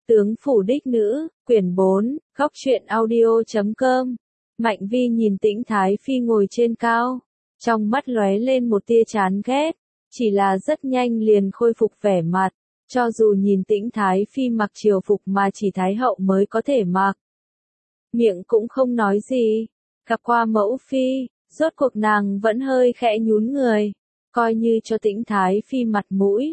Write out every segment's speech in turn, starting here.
Tướng phủ đích nữ, quyển 4, góc truyện audio.com. Mạnh Vi nhìn Tĩnh Thái Phi ngồi trên cao, trong mắt lóe lên một tia chán ghét, chỉ là rất nhanh liền khôi phục vẻ mặt, cho dù nhìn Tĩnh Thái Phi mặc triều phục mà chỉ Thái hậu mới có thể mặc. Miệng cũng không nói gì, gặp qua mẫu phi, rốt cuộc nàng vẫn hơi khẽ nhún người, coi như cho Tĩnh Thái Phi mặt mũi.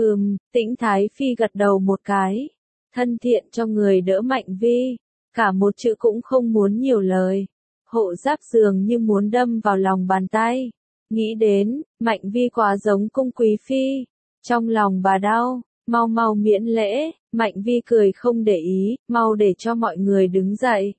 Tĩnh Thái Phi gật đầu một cái, thân thiện cho người đỡ Mạnh Vi, cả một chữ cũng không muốn nhiều lời. Hộ giáp dường như muốn đâm vào lòng bàn tay. Nghĩ đến, Mạnh Vi quá giống cung quý phi. Trong lòng bà đau, mau mau miễn lễ, Mạnh Vi cười không để ý, mau để cho mọi người đứng dậy.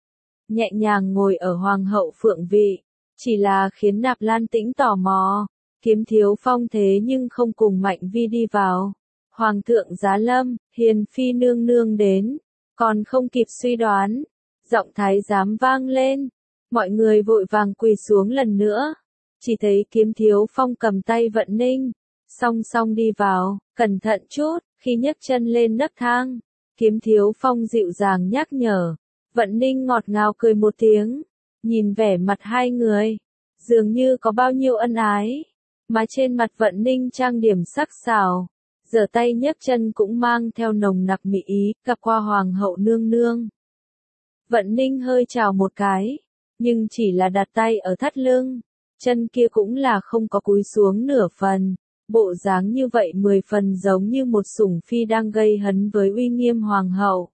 Nhẹ nhàng ngồi ở hoàng hậu phượng vị, chỉ là khiến Nạp Lan Tĩnh tò mò. Kiếm Thiếu Phong thế nhưng không cùng Mạnh Vi đi vào. Hoàng thượng giá lâm, hiền phi nương nương đến, còn không kịp suy đoán. Giọng thái giám vang lên, mọi người vội vàng quỳ xuống lần nữa. Chỉ thấy Kiếm Thiếu Phong cầm tay Vận Ninh, song song đi vào, cẩn thận chút, khi nhấc chân lên nấc thang. Kiếm Thiếu Phong dịu dàng nhắc nhở, Vận Ninh ngọt ngào cười một tiếng, nhìn vẻ mặt hai người, dường như có bao nhiêu ân ái. Mà trên mặt Vận Ninh trang điểm sắc sảo, giở tay nhấc chân cũng mang theo nồng nặc mỹ ý, gặp qua hoàng hậu nương nương. Vận Ninh hơi chào một cái, nhưng chỉ là đặt tay ở thắt lưng, chân kia cũng là không có cúi xuống nửa phần, bộ dáng như vậy 10 phần giống như một sủng phi đang gây hấn với uy nghiêm hoàng hậu.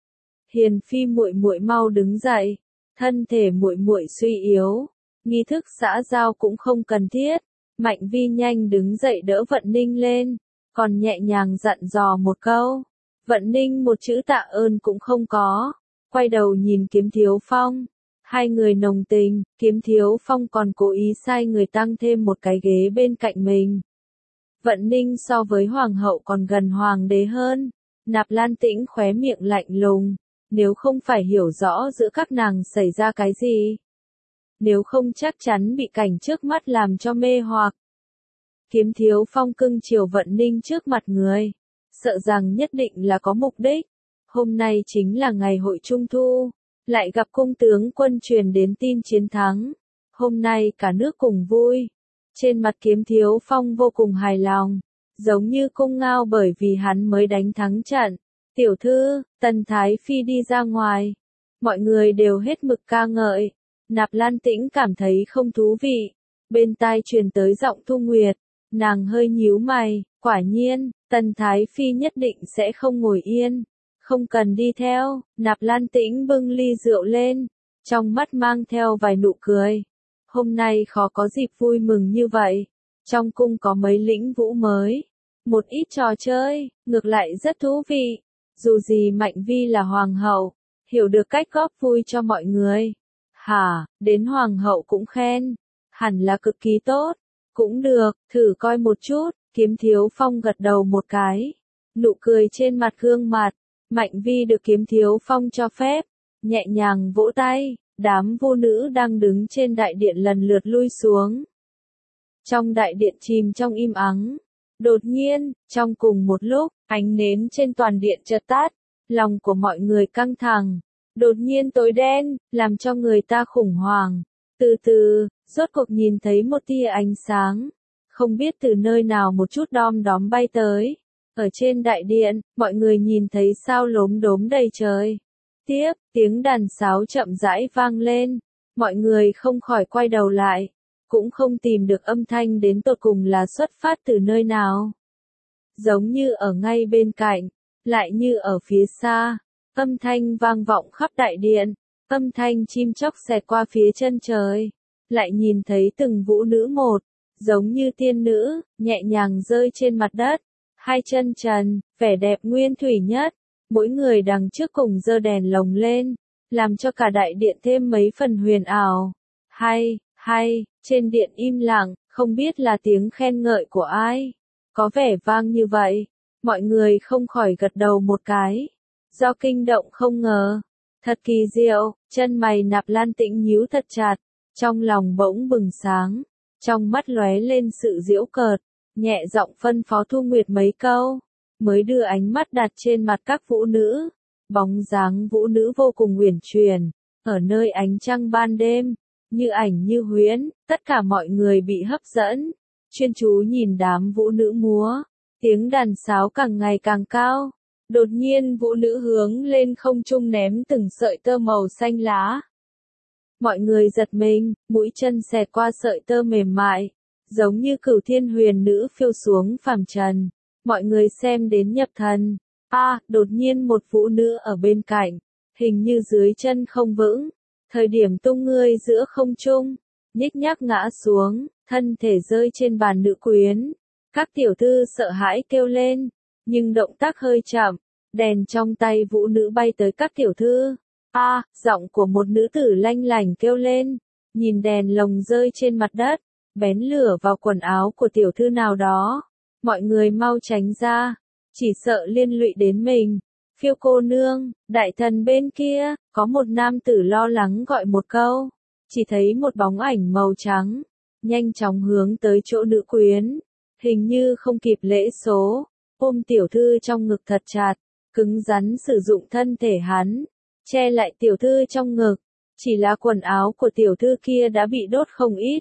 Hiền phi muội muội mau đứng dậy, thân thể muội muội suy yếu, nghi thức xã giao cũng không cần thiết. Mạnh Vi nhanh đứng dậy đỡ Vận Ninh lên, còn nhẹ nhàng dặn dò một câu. Vận Ninh một chữ tạ ơn cũng không có, quay đầu nhìn Kiếm Thiếu Phong. Hai người nồng tình, Kiếm Thiếu Phong còn cố ý sai người tăng thêm một cái ghế bên cạnh mình. Vận Ninh so với hoàng hậu còn gần hoàng đế hơn. Nạp Lan Tĩnh khóe miệng lạnh lùng, nếu không phải hiểu rõ giữa các nàng xảy ra cái gì. Nếu không chắc chắn bị cảnh trước mắt làm cho mê hoặc. Kiếm Thiếu Phong cưng chiều Vận Ninh trước mặt người, sợ rằng nhất định là có mục đích. Hôm nay chính là ngày hội Trung Thu, lại gặp cung tướng quân truyền đến tin chiến thắng. Hôm nay cả nước cùng vui. Trên mặt Kiếm Thiếu Phong vô cùng hài lòng, giống như cung ngao bởi vì hắn mới đánh thắng trận. Tiểu thư, Tần Thái Phi đi ra ngoài. Mọi người đều hết mực ca ngợi. Nạp Lan Tĩnh cảm thấy không thú vị. Bên tai truyền tới giọng Thu Nguyệt. Nàng hơi nhíu mày, quả nhiên, Tần Thái Phi nhất định sẽ không ngồi yên. Không cần đi theo, Nạp Lan Tĩnh bưng ly rượu lên, trong mắt mang theo vài nụ cười. Hôm nay khó có dịp vui mừng như vậy. Trong cung có mấy lĩnh vũ mới, một ít trò chơi, ngược lại rất thú vị. Dù gì Mạnh Vi là hoàng hậu, hiểu được cách góp vui cho mọi người. Hả, đến hoàng hậu cũng khen, hẳn là cực kỳ tốt. Cũng được, thử coi một chút. Kiếm Thiếu Phong gật đầu một cái, nụ cười trên mặt gương mặt. Mạnh Vi được Kiếm Thiếu Phong cho phép, nhẹ nhàng vỗ tay, đám vô nữ đang đứng trên đại điện lần lượt lui xuống. Trong đại điện chìm trong im ắng, đột nhiên, trong cùng một lúc, ánh nến trên toàn điện chợt tắt, lòng của mọi người căng thẳng, đột nhiên tối đen, làm cho người ta khủng hoảng. Từ từ, rốt cuộc nhìn thấy một tia ánh sáng, không biết từ nơi nào một chút đom đóm bay tới. Ở trên đại điện, mọi người nhìn thấy sao lốm đốm đầy trời. Tiếp, tiếng đàn sáo chậm rãi vang lên, mọi người không khỏi quay đầu lại, cũng không tìm được âm thanh đến tột cùng là xuất phát từ nơi nào. Giống như ở ngay bên cạnh, lại như ở phía xa, âm thanh vang vọng khắp đại điện, âm thanh chim chóc xẹt qua phía chân trời, lại nhìn thấy từng vũ nữ một, giống như tiên nữ, nhẹ nhàng rơi trên mặt đất, hai chân trần, vẻ đẹp nguyên thủy nhất, mỗi người đằng trước cùng giơ đèn lồng lên, làm cho cả đại điện thêm mấy phần huyền ảo. Hay, trên điện im lặng, không biết là tiếng khen ngợi của ai, có vẻ vang như vậy, mọi người không khỏi gật đầu một cái, do kinh động không ngờ, thật kỳ diệu, chân mày Nạp Lan Tĩnh nhíu thật chặt, trong lòng bỗng bừng sáng, trong mắt lóe lên sự giễu cợt, nhẹ giọng phân phó Thu Nguyệt mấy câu. mới đưa ánh mắt đặt trên mặt các vũ nữ. Bóng dáng vũ nữ vô cùng uyển chuyển, ở nơi ánh trăng ban đêm, như ảnh như huyễn, tất cả mọi người bị hấp dẫn, chuyên chú nhìn đám vũ nữ múa, tiếng đàn sáo càng ngày càng cao. Đột nhiên vũ nữ hướng lên không trung ném từng sợi tơ màu xanh lá. Mọi người giật mình, mũi chân xẹt qua sợi tơ mềm mại, giống như cửu thiên huyền nữ phiêu xuống phàm trần. Mọi người xem đến nhập thần. Đột nhiên một vũ nữ ở bên cạnh, hình như dưới chân không vững, thời điểm tung ngươi giữa không trung, nhích nhác ngã xuống, thân thể rơi trên bàn nữ quyến. Các tiểu thư sợ hãi kêu lên, nhưng động tác hơi chậm, đèn trong tay vũ nữ bay tới các tiểu thư. Giọng của một nữ tử lanh lảnh kêu lên, nhìn đèn lồng rơi trên mặt đất, bén lửa vào quần áo của tiểu thư nào đó. Mọi người mau tránh ra, chỉ sợ liên lụy đến mình. Phiêu cô nương, đại thần bên kia, có một nam tử lo lắng gọi một câu, chỉ thấy một bóng ảnh màu trắng, nhanh chóng hướng tới chỗ nữ quyến, hình như không kịp lễ số, ôm tiểu thư trong ngực thật chặt, cứng rắn sử dụng thân thể hắn, che lại tiểu thư trong ngực, chỉ là quần áo của tiểu thư kia đã bị đốt không ít.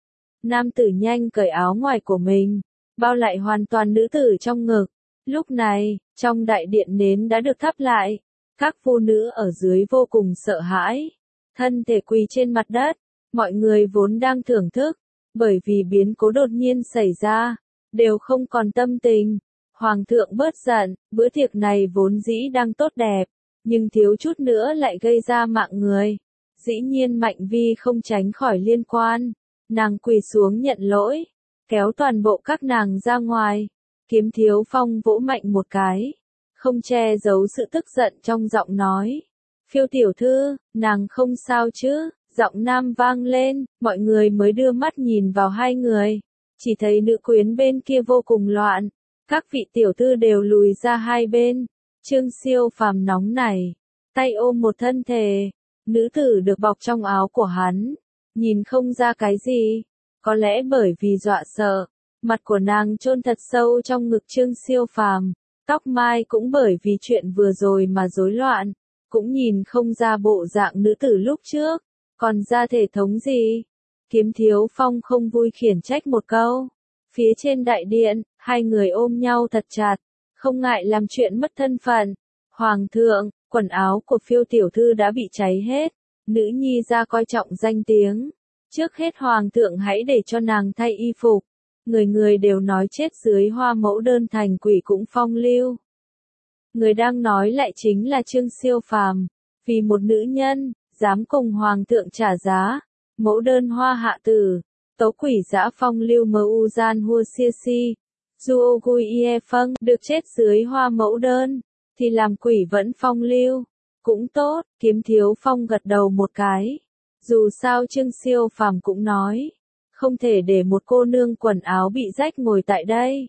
Nam tử nhanh cởi áo ngoài của mình, bao lại hoàn toàn nữ tử trong ngực. Lúc này, trong đại điện nến đã được thắp lại, các phu nữ ở dưới vô cùng sợ hãi, thân thể quỳ trên mặt đất, mọi người vốn đang thưởng thức, bởi vì biến cố đột nhiên xảy ra, đều không còn tâm tình. Hoàng thượng bớt giận, bữa tiệc này vốn dĩ đang tốt đẹp, nhưng thiếu chút nữa lại gây ra mạng người. Dĩ nhiên Mạnh Vi không tránh khỏi liên quan, nàng quỳ xuống nhận lỗi, kéo toàn bộ các nàng ra ngoài. Kiếm Thiếu Phong vỗ mạnh một cái, không che giấu sự tức giận trong giọng nói. Phiêu tiểu thư, nàng không sao chứ? Giọng nam vang lên, mọi người mới đưa mắt nhìn vào hai người, chỉ thấy nữ quyến bên kia vô cùng loạn, các vị tiểu thư đều lùi ra hai bên. Trương Siêu Phàm nóng nảy, tay ôm một thân thể, nữ tử được bọc trong áo của hắn, nhìn không ra cái gì, có lẽ bởi vì dọa sợ. Mặt của nàng chôn thật sâu trong ngực Trương Siêu Phàm, tóc mai cũng bởi vì chuyện vừa rồi mà rối loạn, cũng nhìn không ra bộ dạng nữ tử lúc trước, còn ra thể thống gì. Kiếm Thiếu Phong không vui khiển trách một câu. Phía trên đại điện, hai người ôm nhau thật chặt, không ngại làm chuyện mất thân phận. Hoàng thượng, quần áo của Phiêu tiểu thư đã bị cháy hết, nữ nhi ra coi trọng danh tiếng. Trước hết hoàng thượng hãy để cho nàng thay y phục. Người người đều nói chết dưới hoa mẫu đơn thành quỷ cũng phong lưu. Người đang nói lại chính là Trương Siêu Phàm, vì một nữ nhân, dám cùng hoàng thượng trả giá, mẫu đơn hoa hạ tử, tấu quỷ dã phong lưu mu gian hua xia si, du gui ie phâng, được chết dưới hoa mẫu đơn, thì làm quỷ vẫn phong lưu, cũng tốt. Kiếm Thiếu Phong gật đầu một cái, dù sao Trương Siêu Phàm cũng nói, không thể để một cô nương quần áo bị rách ngồi tại đây.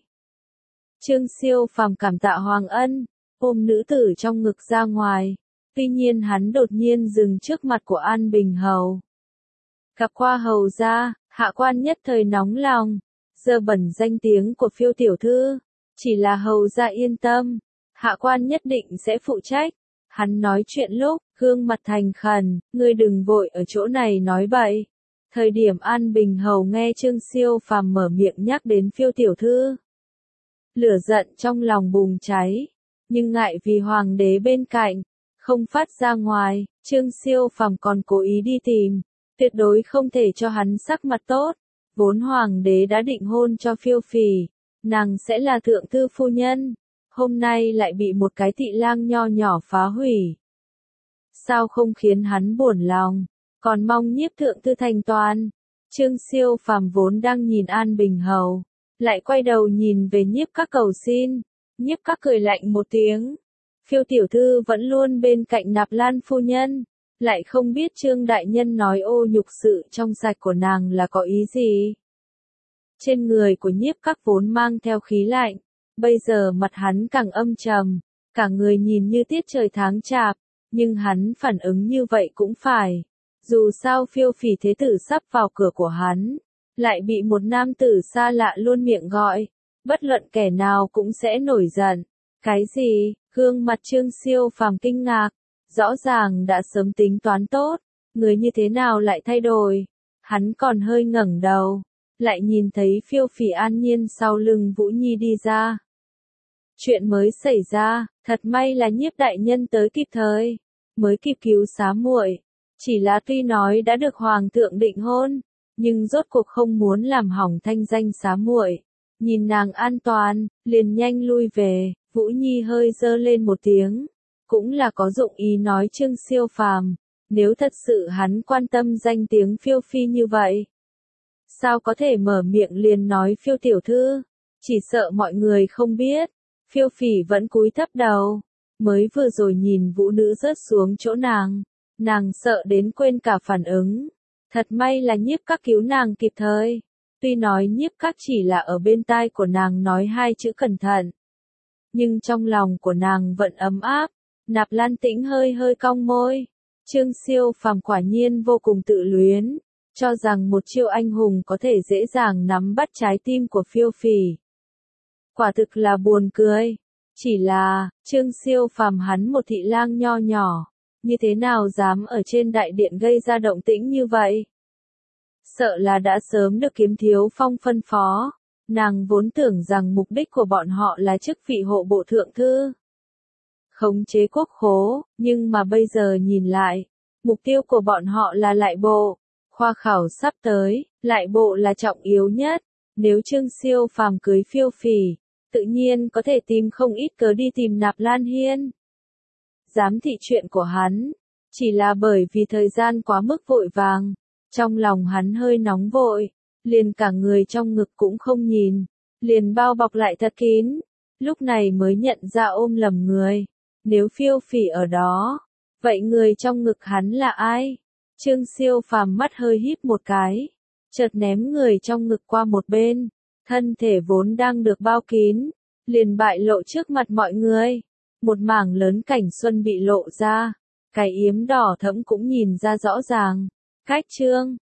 Trương Siêu Phàm cảm tạ Hoàng Ân, ôm nữ tử trong ngực ra ngoài, tuy nhiên hắn đột nhiên dừng trước mặt của An Bình Hầu. Gặp qua hầu gia, hạ quan nhất thời nóng lòng, dơ bẩn danh tiếng của Phiêu tiểu thư, chỉ là hầu gia yên tâm, hạ quan nhất định sẽ phụ trách. Hắn nói chuyện lúc, gương mặt thành khẩn, ngươi đừng vội ở chỗ này nói bậy. Thời điểm An Bình Hầu nghe Trương Siêu Phàm mở miệng nhắc đến Phiêu tiểu thư, lửa giận trong lòng bùng cháy, nhưng ngại vì hoàng đế bên cạnh, không phát ra ngoài. Trương Siêu Phàm còn cố ý đi tìm, tuyệt đối không thể cho hắn sắc mặt tốt. Vốn hoàng đế đã định hôn cho Phiêu Phỉ, nàng sẽ là thượng thư phu nhân, hôm nay lại bị một cái thị lang nho nhỏ phá hủy. Sao không khiến hắn buồn lòng, còn mong nhiếp thượng thư thành toàn. Trương Siêu Phàm vốn đang nhìn An Bình Hầu, lại quay đầu nhìn về nhiếp các cầu xin. Nhiếp các cười lạnh một tiếng, Phiêu tiểu thư vẫn luôn bên cạnh Nạp Lan phu nhân, lại không biết Trương đại nhân nói ô nhục sự trong sạch của nàng là có ý gì. Trên người của nhiếp các vốn mang theo khí lạnh, bây giờ mặt hắn càng âm trầm, cả người nhìn như tiết trời tháng chạp, nhưng hắn phản ứng như vậy cũng phải. Dù sao Phiêu Phỉ thế tử sắp vào cửa của hắn, lại bị một nam tử xa lạ luôn miệng gọi, bất luận kẻ nào cũng sẽ nổi giận. Cái gì? Gương mặt Trương Siêu Phàm kinh ngạc, rõ ràng đã sớm tính toán tốt, người như thế nào lại thay đổi? Hắn còn hơi ngẩng đầu, lại nhìn thấy Phiêu Phỉ an nhiên sau lưng Vũ Nhi đi ra. Chuyện mới xảy ra, thật may là Nhiếp đại nhân tới kịp thời, mới kịp cứu xá muội. Chỉ là tuy nói đã được hoàng thượng định hôn, nhưng rốt cuộc không muốn làm hỏng thanh danh xá muội. Nhìn nàng an toàn, liền nhanh lui về. Vũ Nhi hơi giơ lên một tiếng, cũng là có dụng ý nói Trương Siêu Phàm, nếu thật sự hắn quan tâm danh tiếng Phiêu Phi như vậy, sao có thể mở miệng liền nói Phiêu tiểu thư, chỉ sợ mọi người không biết, Phiêu Phỉ vẫn cúi thấp đầu, mới vừa rồi nhìn vũ nữ rớt xuống chỗ nàng sợ đến quên cả phản ứng, thật may là Nhiếp các cứu nàng kịp thời, tuy nói Nhiếp các chỉ là ở bên tai của nàng nói hai chữ cẩn thận. Nhưng trong lòng của nàng vẫn ấm áp, Nạp Lan Tĩnh hơi cong môi. Trương Siêu Phàm quả nhiên vô cùng tự luyến, cho rằng một chiêu anh hùng có thể dễ dàng nắm bắt trái tim của Phiêu Phỉ. Quả thực là buồn cười, chỉ là, Trương Siêu Phàm hắn một thị lang nho nhỏ, như thế nào dám ở trên đại điện gây ra động tĩnh như vậy? Sợ là đã sớm được Kiếm Thiếu Phong phân phó. Nàng vốn tưởng rằng mục đích của bọn họ là chức vị hộ bộ thượng thư, khống chế quốc khố, nhưng mà bây giờ nhìn lại, mục tiêu của bọn họ là lại bộ. Khoa khảo sắp tới, lại bộ là trọng yếu nhất. Nếu Trương Siêu Phàm cưới Phiêu Phỉ, tự nhiên có thể tìm không ít cớ đi tìm Nạp Lan Hiên. Giám thị chuyện của hắn, chỉ là bởi vì thời gian quá mức vội vàng, trong lòng hắn hơi nóng vội. Liền cả người trong ngực cũng không nhìn, liền bao bọc lại thật kín, lúc này mới nhận ra ôm lầm người. Nếu Phiêu Phỉ ở đó, vậy người trong ngực hắn là ai? Trương Siêu Phàm mắt hơi híp một cái, chợt ném người trong ngực qua một bên, thân thể vốn đang được bao kín, liền bại lộ trước mặt mọi người. Một mảng lớn cảnh xuân bị lộ ra, cái yếm đỏ thẫm cũng nhìn ra rõ ràng. Cách Trương